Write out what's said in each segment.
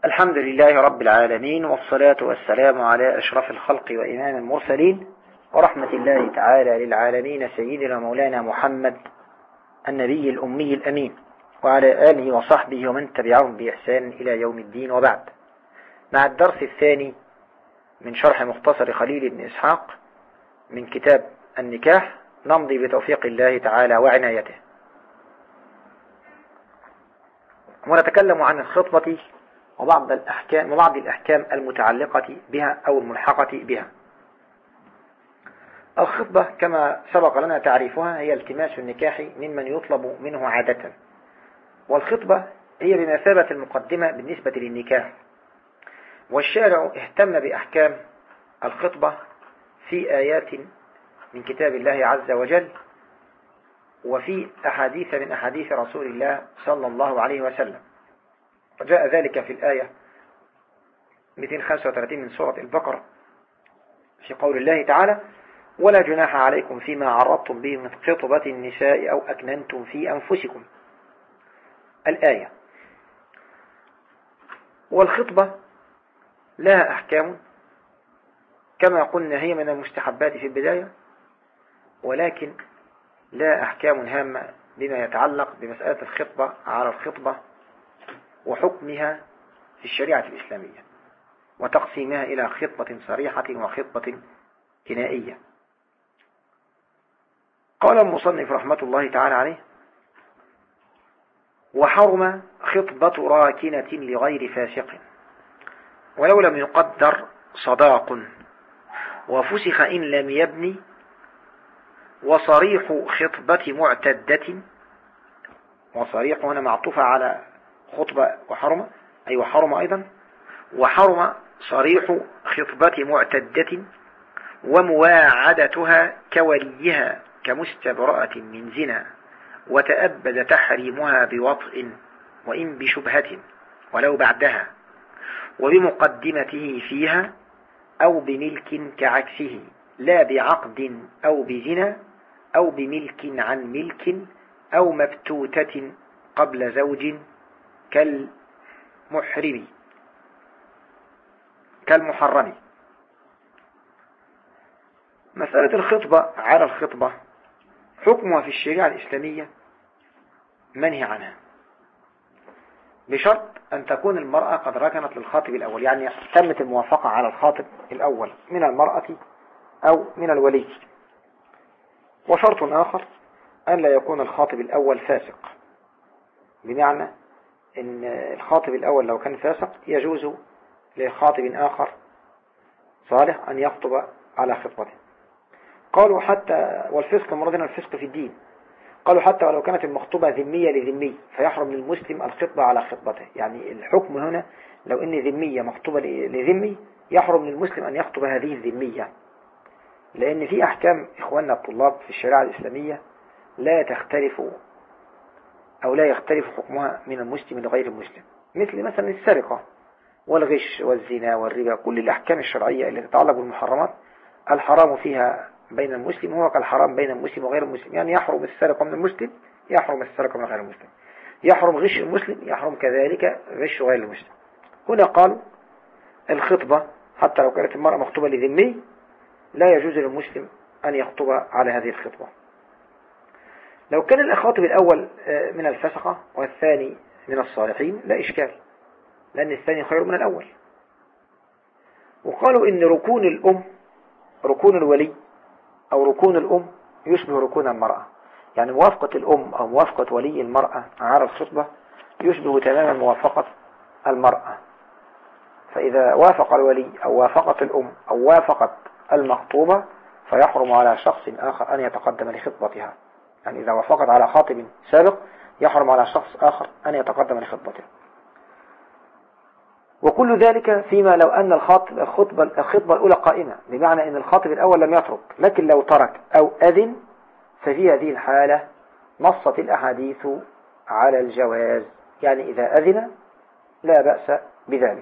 الحمد لله رب العالمين، والصلاة والسلام على أشرف الخلق وإمام المرسلين، ورحمة الله تعالى للعالمين سيدنا مولانا محمد النبي الأمي الأمين، وعلى آله وصحبه ومن تبعهم بإحسان إلى يوم الدين. وبعد، مع الدرس الثاني من شرح مختصر خليل بن إسحاق من كتاب النكاح، نمضي بتوفيق الله تعالى وعنايته، ونتكلم عن الخطبة وبعض الأحكام المتعلقة بها أو الملحقة بها. الخطبة كما سبق لنا تعريفها هي التماس النكاح ممن يطلب منه عادة، والخطبة هي بمثابة المقدمة بالنسبة للنكاح، والشارع اهتم بأحكام الخطبة في آيات من كتاب الله عز وجل، وفي أحاديث من أحاديث رسول الله صلى الله عليه وسلم. وجاء ذلك في الآية 235 من سورة البقرة في قول الله تعالى: ولا جناح عليكم فيما عرضتم به من خطبة النساء أو أكننتم في أنفسكم، الآية. والخطبة لها أحكام كما قلنا، هي من المستحبات في البداية، ولكن لا أحكام هامة بما يتعلق بمسألة الخطبة على الخطبة وحكمها في الشريعة الإسلامية، وتقسيمها إلى خطبة صريحة وخطبة كنائية. قال المصنف رحمة الله تعالى عليه: وحرم خطبة راكنة لغير فاسق ولو لم يقدر صداق، وفسخ إن لم يبني، وصريح خطبة معتدة. وصريح هنا معطوفة على خطبة وحرم، أي وحرم أيضا. وحرم صريح خطبة معتدة ومواعدتها كوليها كمستبرأة من زنا، وتأبد تحريمها بوطء وإن بشبهة ولو بعدها، وبمقدمته فيها أو بملك كعكسه، لا بعقد أو بزنا أو بملك عن ملك أو مبتوتة قبل زوج كالمحرم. مسألة الخطبة على الخطبة حكمها في الشريعة الإسلامية منهي عنها، بشرط أن تكون المرأة قد ركنت للخاطب الأول، يعني تمت الموافقة على الخاطب الأول من المرأة أو من الولي. وشرط آخر أن لا يكون الخاطب الأول فاسق، بمعنى أن الخاطب الأول لو كان فاسق يجوز لخاطب آخر صالح أن يخطب على خطبته. قالوا حتى، والفسق مرادنا الفسق في الدين، قالوا حتى ولو كانت المخطوبة ذمية لذمي فيحرم للمسلم الخطبة على خطبته. يعني الحكم هنا لو أن ذمية مخطوبة لذمي يحرم للمسلم أن يخطب هذه الذمية، لأن في أحكام إخواننا الطلاب في الشريعة الإسلامية لا تختلف أو لا يختلف حكمها من المسلم لغير المسلم، مثل مثلا السرقة والغش والزنا والربا. كل الأحكام الشرعية اللي تتعلق بالمحرمات الحرام فيها بين المسلم هو كالحرام بين المسلم وغير المسلم. يعني يحرم السرقة من المسلم يحرم السرقة من غير المسلم، يحرم غش المسلم يحرم كذلك غش غير المسلم. هنا قال الخطبة حتى لو كانت المرأة مخطوبة لذمي لا يجوز للمسلم أن يخطب على هذه الخطبة. لو كان الخاطب الأول من الفسقة والثاني من الصالحين لا إشكال، لأن الثاني خير من الأول. وقالوا إن ركون الأم، ركون الولي أو ركون الأم يشبه ركون المرأة، يعني موافقة الأم أو موافقة ولي المرأة على الخطبة يشبه تماما موافقة المرأة. فإذا وافق الولي أو وافقت الأم أو وافقت المخطوبة فيحرم على شخص آخر أن يتقدم لخطبتها. يعني إذا وافقت على خاطب سابق يحرم على شخص آخر أن يتقدم لخطبته. وكل ذلك فيما لو أن الخطبة الأولى قائمة، بمعنى أن الخاطب الأول لم يترك، لكن لو ترك أو أذن ففي هذه الحالة نصت الأحاديث على الجواز، يعني إذا أذن لا بأس بذلك.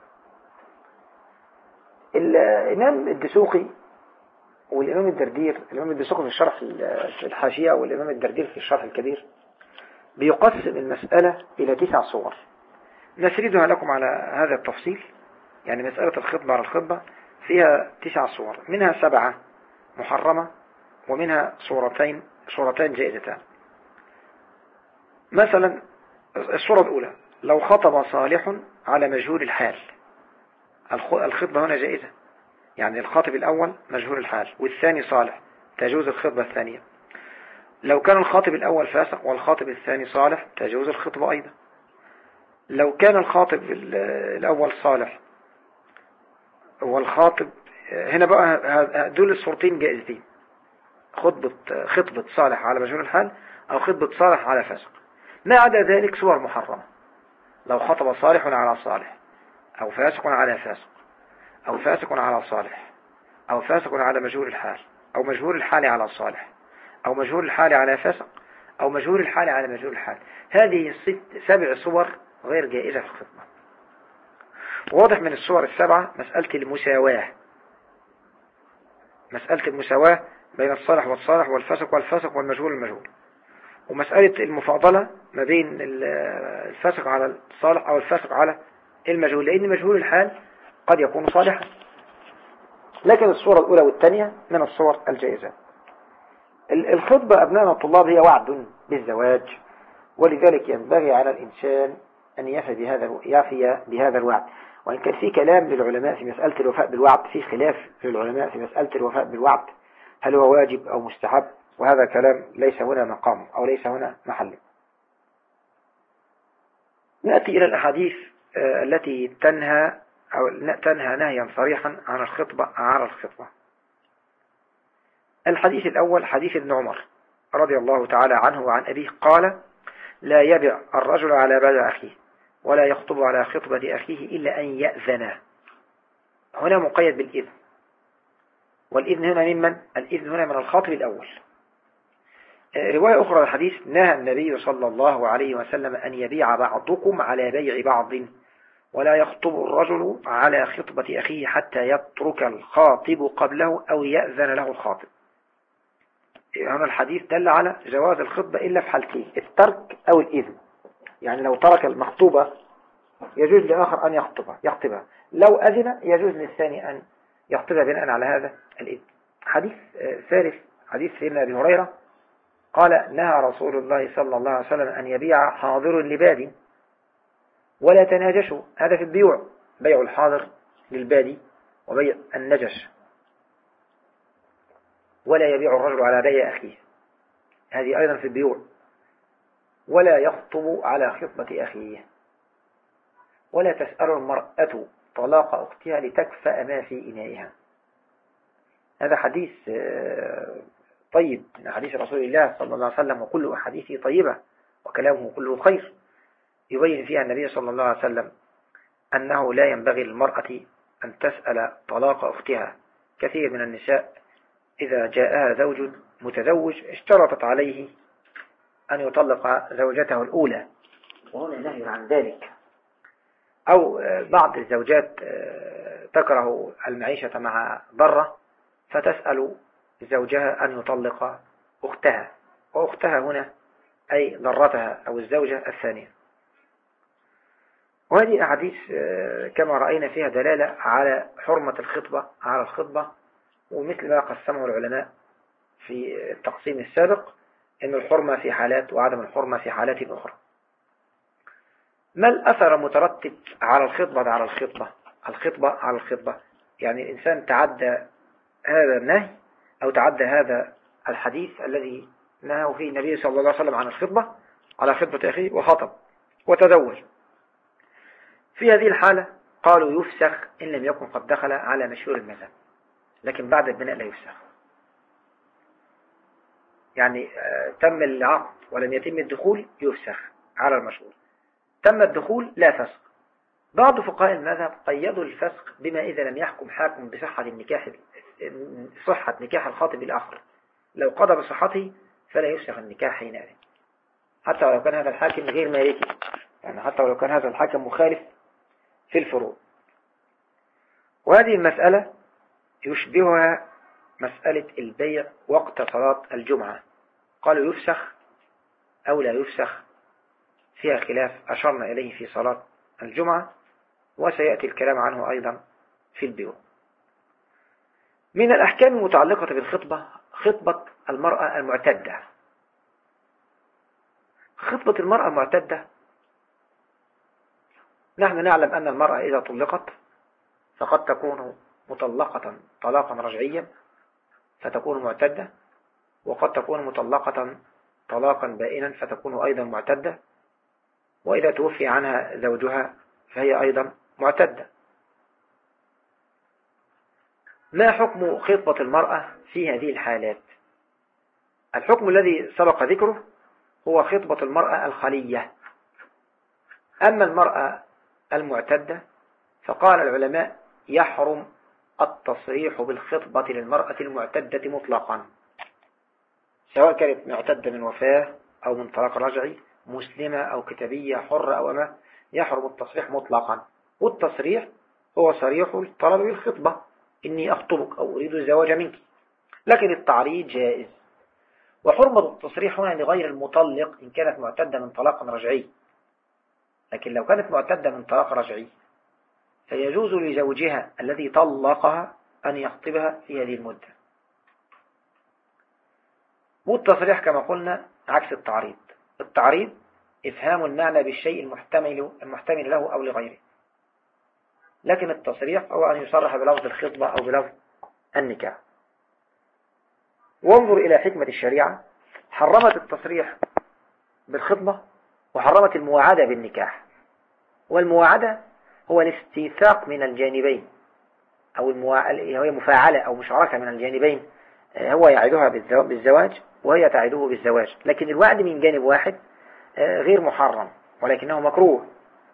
الإمام الدسوقي والإمام الدردير، الإمام الدسوقي في الشرح في الحاشية والإمام الدردير في الشرح الكبير، بيقسم المسألة إلى 9 صور. نسردها لكم على هذا التفصيل. يعني مسألة الخطبة على الخطبة فيها 9 صور، منها 7 محرمة ومنها صورتين جائزتان. مثلا الصورة الأولى لو خطب صالح على مجهول الحال، الخطبة هنا جائزة، يعني الخاطب الأول مجهول الحال والثاني صالح تجوز الخطبة الثانية. لو كان الخاطب الأول فاسق والخاطب الثاني صالح تجوز الخطبة أيضا. لو كان الخاطب الأول صالح والخاطب، هنا بقى دول الصورتين جائزتين، خطبة صالح على مجهول الحال أو خطبة صالح على فاسق. ما عدا ذلك صور محرمة، لو خطب صالح على صالح أو فاسق على فاسق أو فاسق على صالح أو فاسق على مجهول الحال أو مجهول الحال على صالح أو مجهول الحال على فاسق أو مجهول الحال على مجهول الحال، هذه 7 صور غير جائزة في الخطبة. واضح من الصور ال7 مسألة المساواة بين الصالح والصالح والفاسق والفاسق والمجهول المجهول، ومسألة المفاضلة ما بين الفاسق على الصالح أو الفاسق على المجهول، لأن مجهول الحال قد يكون صالحا. لكن الصورة الأولى والثانية من الصور الجائزة. الخطبة أبناء الطلاب هي وعد بالزواج، ولذلك ينبغي على الإنسان أن يفي بهذا الوعد. وإن كان في كلام للعلماء في مسألة الوفاء بالوعد، في خلاف للعلماء في مسألة الوفاء بالوعد هل هو واجب أو مستحب، وهذا كلام ليس هنا مقام أو ليس هنا محل. نأتي إلى الأحاديث التي تنهى نهيا صريحا عن الخطبة على الخطبة. الحديث الأول حديث ابن عمر رضي الله تعالى عنه وعن أبيه قال: لا يبع الرجل على بيع أخيه ولا يخطب على خطبة أخيه إلا أن يأذنه. هنا مقيد بالإذن، والإذن هنا ممن؟ الإذن هنا من الخاطب الأول. رواية أخرى الحديث: نهى النبي صلى الله عليه وسلم أن يبيع بعضكم على بيع بعض ولا يخطب الرجل على خطبة أخيه حتى يترك الخاطب قبله أو يأذن له الخاطب. هنا الحديث دل على جواز الخطبة إلا في حالتين: الترك أو الإذن. يعني لو ترك المخطوبة يجوز لآخر أن يخطبها، لو أذن يجوز للثاني أن يخطبها بناء على هذا الإذن. حديث ثالث حديث سيدنا أبي هريرة قال: نهى رسول الله صلى الله عليه وسلم أن يبيع حاضر لباد ولا تناجشوا. هذا في البيوع، بيع الحاضر للبادي وبيع النجش. ولا يبيع الرجل على بيع أخيه، هذه أيضا في البيوع. ولا يخطب على خطبة أخيه. ولا تسأل المرأة طلاق أختها لتكفأ ما في إنائها. هذا حديث طيب من حديث رسول الله صلى الله عليه وسلم، وكل أحاديثه طيبة وكلامه كله خير. يبين فيها النبي صلى الله عليه وسلم أنه لا ينبغي للمرأة أن تسأل طلاق أختها. كثير من النساء إذا جاءها زوج متزوج اشترطت عليه أن يطلق زوجته الأولى، وهنا نهي عن ذلك. أو بعض الزوجات تكره المعيشة مع ضرة فتسأل زوجها أن يطلق أختها، وأختها هنا أي ضرتها أو الزوجة الثانية. وهذه أحاديث كما رأينا فيها دلالة على حرمة الخطبة على الخطبة، ومثل ما قسمه العلماء في التقسيم السابق إن الحرمة في حالات وعدم الحرمة في حالات أخرى. ما الأثر المترتب على الخطبة على الخطبة؟ يعني الإنسان تعدى هذا النهي أو تعدى هذا الحديث الذي نهاه فيه النبي صلى الله عليه وسلم عن الخطبة على خطبة أخيه وخطب وتزوج. في هذه الحالة قالوا يفسخ إن لم يكن قد دخل على مشهور المذهب، لكن بعد البناء لا يفسخ. يعني تم العقد ولم يتم الدخول يفسخ على المشهور، تم الدخول لا فسخ. بعض فقهاء المذهب قيدوا الفسخ بما إذا لم يحكم حاكم صحة نكاح الخاطب الآخر، لو قضى بصحته فلا يفسخ النكاح حينئذ، حتى ولو كان هذا الحاكم غير مالكي، يعني حتى ولو كان هذا الحاكم مخالف في الفروع. وهذه المسألة يشبهها مسألة البيع وقت صلاة الجمعة، قالوا يفسخ أو لا يفسخ، فيها خلاف أشرنا إليه في صلاة الجمعة، وسيأتي الكلام عنه أيضا في البيوع. من الأحكام المتعلقة بالخطبة خطبة المرأة المعتدة. خطبة المرأة المعتدة، نحن نعلم أن المرأة إذا طلقت فقد تكون مطلقة طلاقا رجعيا فتكون معتدة، وقد تكون مطلقة طلاقا بائنا فتكون أيضا معتدة، وإذا توفي عنها زوجها فهي أيضا معتدة. ما حكم خطبة المرأة في هذه الحالات؟ الحكم الذي سبق ذكره هو خطبة المرأة الخلية. أما المرأة المعتدة فقال العلماء يحرم التصريح بالخطبة للمرأة المعتدة مطلقا، سواء كانت معتدة من وفاة أو من طلاق رجعي، مسلمة أو كتابية، حرة أو أمة، يحرم التصريح مطلقا. والتصريح هو صريح الطلب بالخطبة، إني أخطبك أو أريد الزواج منك، لكن التعريض جائز. وحرمة التصريح هنا لغير المطلق إن كانت معتدة من طلاق رجعي، لكن لو كانت معتدة من طلاق رجعي فيجوز لزوجها الذي طلقها أن يخطبها في هذه المدة. والتصريح كما قلنا عكس التعريض. التعريض إفهام المعنى بالشيء المحتمل له أو لغيره، لكن التصريح هو أن يصرح بلفظ الخطبة أو بلفظ النكاح. وانظر إلى حكمة الشريعة، حرمت التصريح بالخطبة وحرمت المواعدة بالنكاح. والمواعدة هو الاستيثاق من الجانبين، أو هي مفاعلة أو مشاركة من الجانبين، هو يعدها بالزواج وهي تعده بالزواج، لكن الوعد من جانب واحد غير محرم ولكنه مكروه.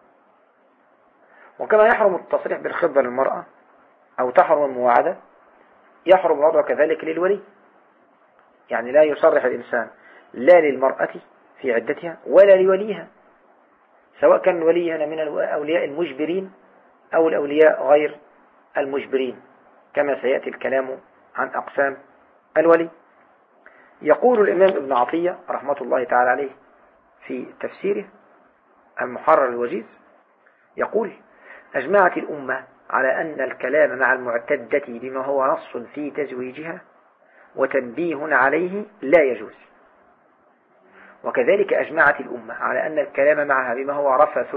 وكما يحرم التصريح بالخطبة للمرأة أو تحرم المواعدة، يحرم الوضع كذلك للولي، يعني لا يصرح الإنسان لا للمرأة في عدتها ولا لوليها، سواء كان الولي هنا من الأولياء المجبرين أو الأولياء غير المجبرين، كما سيأتي الكلام عن أقسام الولي. يقول الإمام ابن عطية رحمة الله تعالى عليه في تفسيره المحرر الوجيز، يقول: أجمعت الأمة على أن الكلام مع المعتدة بما هو نص في تزويجها وتنبيه عليه لا يجوز. وكذلك أجمعت الأمة على أن الكلام معها بما هو رفث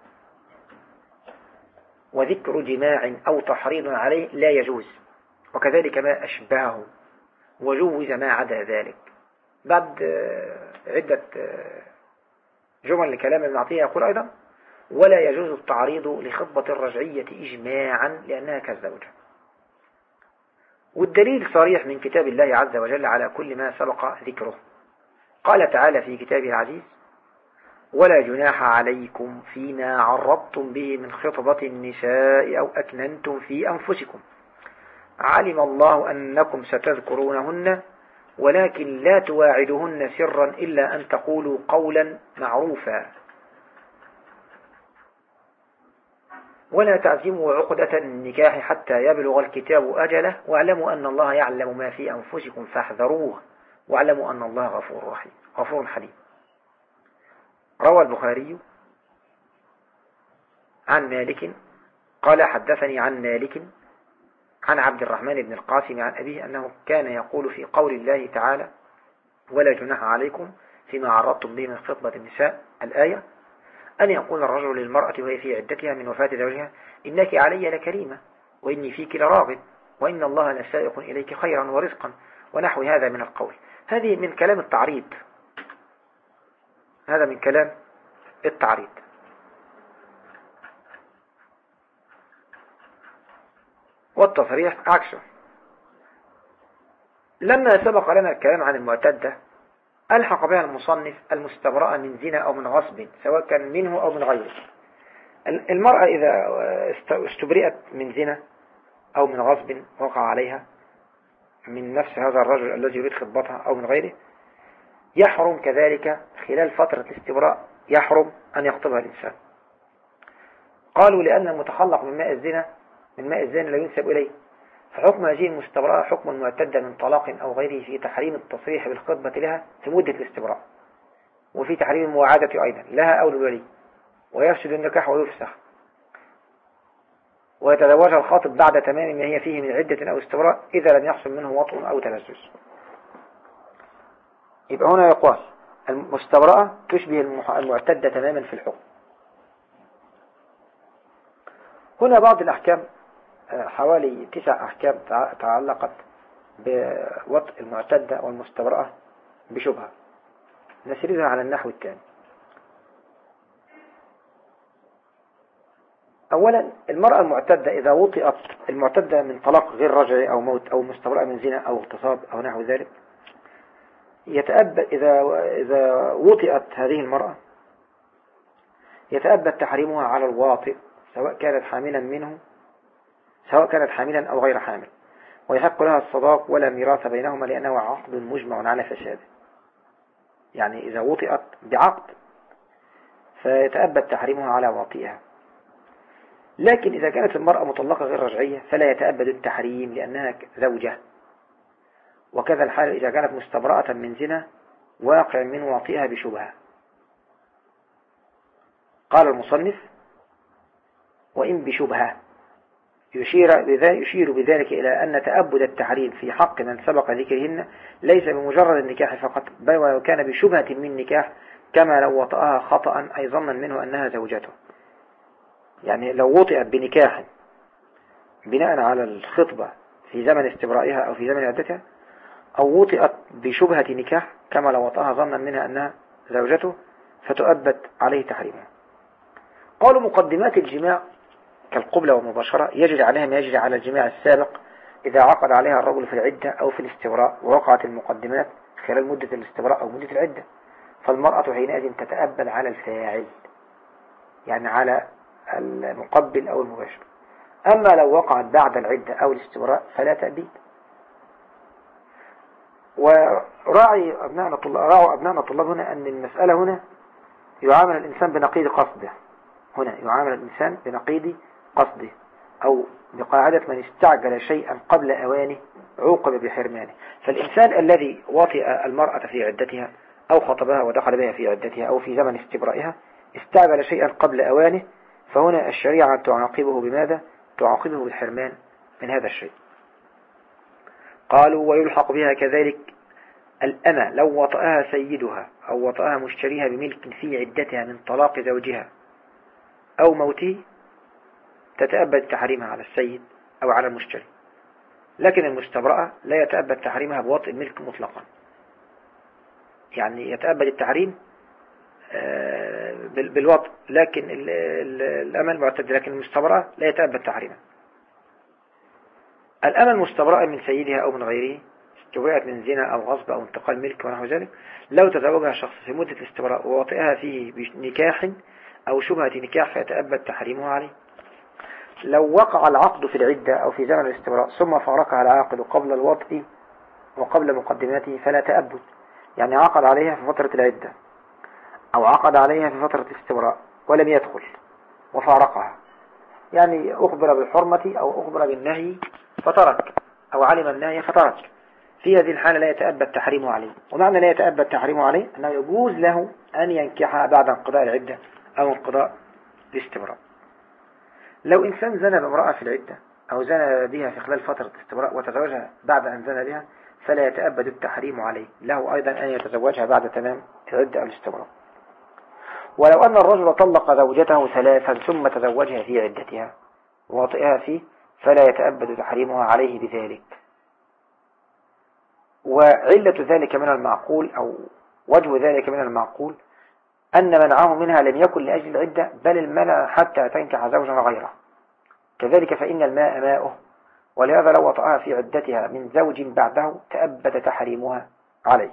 وذكر جماع أو تحريض عليه لا يجوز، وكذلك ما أشبهه، وجوز ما عدا ذلك. بعد عدة جمل لكلام ابن عطية يقول أيضا: ولا يجوز التعريض لخطبة الرجعية إجماعا لأنها كالزوجة. والدليل صريح من كتاب الله عز وجل على كل ما سبق ذكره. قال تعالى في كتابه العزيز: ولا جناح عليكم فيما عرضتم به من خطبة النساء أو أكننتم في أنفسكم علم الله أنكم ستذكرونهن ولكن لا تواعدهن سرا إلا أن تقولوا قولا معروفا ولا تعزموا عقدة النكاح حتى يبلغ الكتاب أجله واعلموا أن الله يعلم ما في أنفسكم فاحذروه واعلموا أن الله غفور حليم. روى البخاري عن مالك قال: حدثني عن مالك عن عبد الرحمن بن القاسم عن أبيه أنه كان يقول في قول الله تعالى: ولا جناح عليكم فيما عرضتم به من خطبة النساء، الآية: أن يقول الرجل للمرأة وهي في عدتها من وفاة زوجها: إنك علي لكريمة وإني فيك لراغب وإن الله لسائق إليك خيرا ورزقا ونحو هذا من القول. هذه من كلام التعريض، هذا من كلام التعريض. والتصريح عكسه. لما سبق لنا الكلام عن المعتدة ألحق بها المصنف المستبرأة من زنا أو من غصب، سواء كان منه أو من غيره. المرأة إذا استبرئت من زنا أو من غصب وقع عليها من نفس هذا الرجل الذي يريد خطبتها أو من غيره، يحرم كذلك خلال فترة الاستبراء يحرم أن يخطبها الإنسان. قالوا لأن المتخلق من ماء الزنا لا ينسب إليه، فحكم هذه المستبرأة حكم المعتدة من طلاق أو غيره في تحريم التصريح بالخطبة لها في مدة الاستبراء، وفي تحريم المواعدة أيضا لها أو للولي. ويفسد النكاح ويفسخ، ويتزوجها الخاطب بعد تمام ما هي فيه من عدة أو استبراء إذا لم يحصل منه وطء أو تلذذ. يبقى هنا يقال المستبرأة تشبه المعتدة تماما في الحكم. هنا بعض الأحكام، حوالي 9 أحكام تعلقت بوطء المعتدة والمستبرأة بشبهة، نسردها على النحو التالي. أولا، المرأة المعتدة إذا وطئت، المعتدة من طلاق غير رجعي أو موت أو مستبرأة من زنا أو اغتصاب أو نحو ذلك، يتأبد إذا وطئت هذه المرأة يتأبد تحريمها على الواطئ سواء كانت حاملا أو غير حامل، ويحق لها الصداق ولا ميراث بينهما لأنه عقد مجمع على فساده. يعني إذا وطئت بعقد فيتأبد تحريمها على واطئها. لكن إذا كانت المرأة مطلقة غير رجعية فلا يتأبد التحريم لأنها زوجة. وكذا الحال إذا كانت مستبرأة من زنا واقع من واطئها بشبهة. قال المصنف: وإن بشبهة، يشير بذلك إلى أن تأبد التحريم في حق من سبق ذكرهن ليس بمجرد النكاح فقط، بل ولو كان بشبهة من نكاح، كما لو وطأها خطأ أي ظنا منه أنها زوجته. يعني لو وطئت بنكاح بناء على الخطبة في زمن استبرائها أو في زمن عدتها، أو وطئت بشبهة نكاح كما لو وطأها ظنا منها أنها زوجته، فتؤبد عليه تحريمها. قالوا: مقدمات الجماع كالقبلة والمباشرة يجري عليها ما يجري على الجماع السابق إذا عقد عليها الرجل في العدة أو في الاستبراء، ووقعت المقدمات خلال مدة الاستبراء أو مدة العدة، فالمرأة حينئذ تتأبد على الفاعل، يعني على المقبل أو المباشر. أما لو وقعت بعد العدة أو الاستبراء فلا تأبيد. وراعوا أبناءنا الطلاب هنا أن المسألة هنا يعامل الإنسان بنقيض قصده. هنا يعامل الإنسان بنقيض قصده، أو بقاعدة من استعجل شيئا قبل أوانه عوقب بحرمانه. فالإنسان الذي وطئ المرأة في عدتها أو خطبها ودخل بها في عدتها أو في زمن استبرائها استعجل شيئا قبل أوانه، فهنا الشريعة تعاقبه بماذا؟ تعاقبه بالحرمان من هذا الشيء. قالوا: ويلحق بها كذلك الأمة لو وطأها سيدها أو وطأها مشتريها بملك في عدتها من طلاق زوجها أو موته، تتأبد تحريمها على السيد أو على المشتري. لكن المستبرأة لا يتأبد تحريمها بوطء الملك مطلقا، يعني يتأبد التحريم بالوطء، لكن الأمة المعتدة، لكن المستبرأة لا يتأبد تحريمها. الأمة المستبرأة من سيدها أو من غيره، استبرأت من زنا أو غصب أو انتقال ملك ونحو ذلك، لو تزوجها شخص في مدة الاستبراء ووطئها فيه بنكاح أو شبهة نكاح فيتأبد تحريمها عليه. لو وقع العقد في العدة أو في زمن الاستبراء ثم فارقها العاقد قبل الوطء وقبل مقدماته فلا تأبد، يعني عقد عليها في فترة العدة أو عقد عليها في فترة الاستبراء ولم يدخل وفارقها، يعني أخبر بالحرمة أو أخبر بالنهي فترك، أو علم النهي فترك، في هذه الحالة لا يتأبد تحريمه عليه. ومعنى لا يتأبد تحريمه عليه أنه يجوز له أن ينكحها بعد انقضاء العدة أو انقضاء الاستبراء. لو إنسان زنى بامرأة في العدة أو زنى بها في خلال فترة الاستبراء وتزوجها بعد أن زنى بها فلا يتأبد التحريم عليه، له أيضا أن يتزوجها بعد تمام العدة أو الاستبراء. ولو أن الرجل طلق زوجته 3 ثم تزوجها في عدتها ووطئها فيه فلا يتأبد تحريمها عليه بذلك. وعلة ذلك من المعقول، أو وجه ذلك من المعقول، أن منعه منها لم يكن لأجل العدة، بل المنع حتى تنكح زوجا غيره. كذلك فإن الماء ماؤه، ولهذا لو وطأها في عدتها من زوج بعده تأبد تحريمها عليه.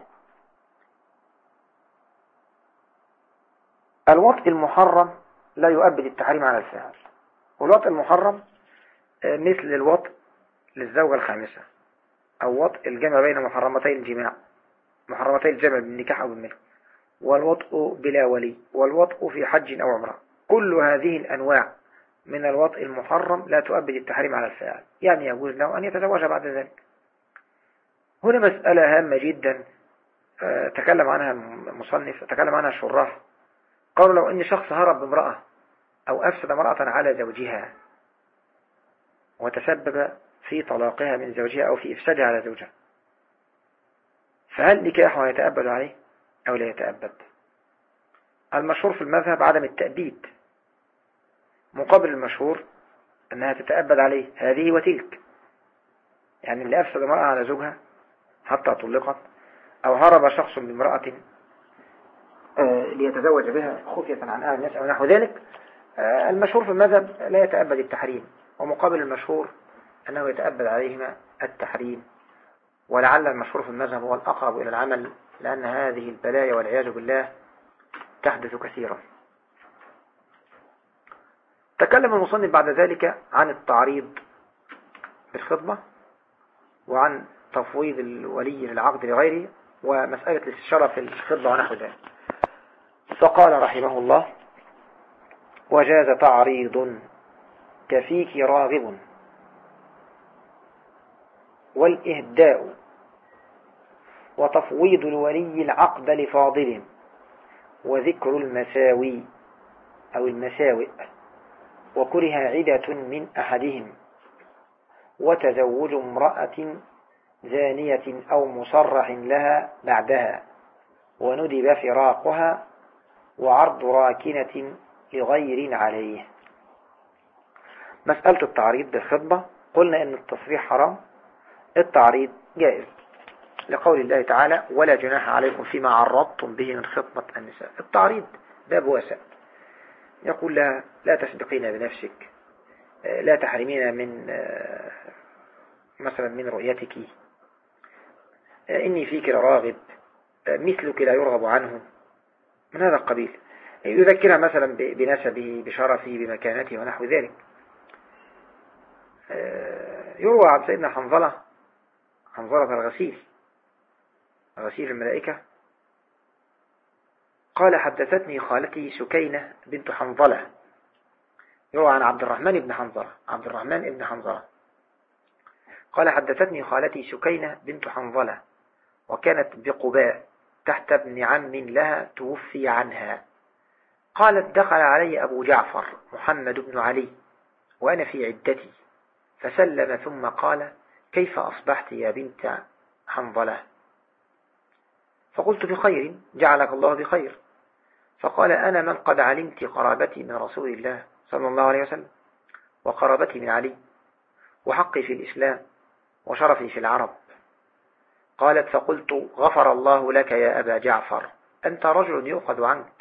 الوطء المحرم لا يؤبد التحريم على الفاعل. والوطء المحرم مثل الوطء للزوجة الخامسة، أو وطء الجمع بين محرمتي الجماع، محرمتي الجمع بالنكاح أو بالملك، والوطء بلا ولي، والوطء في حج أو عمرة. كل هذه الأنواع من الوطء المحرم لا تؤبد التحريم على الفاعل، يعني يجوز له أن يتزوج بعد ذلك. هنا مسألة هامة جدا تكلم عنها المصنف، تكلم عنها الشراح. قالوا: لو أن شخص هرب بامرأة أو أفسد امرأة على زوجها وتسبب في طلاقها من زوجها أو في إفسادها على زوجها، فهل نكاحها يتأبد عليه أو لا يتأبد؟ المشهور في المذهب عدم التأبيد، مقابل المشهور أنها تتأبد عليه هذه وتلك. يعني اللي أفسد امرأة على زوجها حتى طلقت، أو هرب شخص بامرأة ليتزوج بها خفية عن أهل الناس أو نحو ذلك، المشهور في المذهب لا يتأبد التحريم، ومقابل المشهور أنه يتأبد عليهما التحريم. ولعل المشهور في المذهب هو الأقرب إلى العمل، لأن هذه البلايا والعياذ بالله تحدث كثيرا. تكلم المصنف بعد ذلك عن التعريض بالخطبة، وعن تفويض الولي للعقد لغيره، ومسألة الاستشارة في الخطبة ونحو ذلك. فقال رحمه الله: وجاز تعريض كفيك راغب، والإهداء، وتفويض الولي العقد لفاضل، وذكر المساوي أو المساوئ، وكره عدة من أحدهم، وتزوج امرأة زانية أو مصرح لها بعدها، وندب فراقها، وعرض راكنة لغير عليه. مسألة التعريض بالخطبة، قلنا إن التصريح حرام، التعريض جائز لقول الله تعالى: ولا جناح عليكم فيما عرضتم به من خطبة النساء. التعريض باب واسع، يقول لها: لا تسبقين بنفسك، لا تحرمين من مثلا من رؤيتك، إني فيك لراغب، مثلك لا يرغب عنه، من هذا القبيل. يذكرها مثلا بنسبه، بشرفه، بمكانته ونحو ذلك. يروى عن سيدنا حنظلة الغسيل، غسيل الملائكة، قال: حدثتني خالتي سكينة بنت حنظلة. يروى عن عبد الرحمن بن حنظلة قال: حدثتني خالتي سكينة بنت حنظلة، وكانت بقباء تحت ابن عم لها توفي عنها. قالت: دخل علي أبو جعفر محمد بن علي وأنا في عدتي، فسلم ثم قال: كيف أصبحت يا بنت حنظلة؟ فقلت: بخير، جعلك الله بخير. فقال: أنا من قد علمت قرابتي من رسول الله صلى الله عليه وسلم، وقرابتي من علي، وحقي في الإسلام، وشرفي في العرب. قالت: فقلت: غفر الله لك يا أبا جعفر، أنت رجل يؤخذ عنك.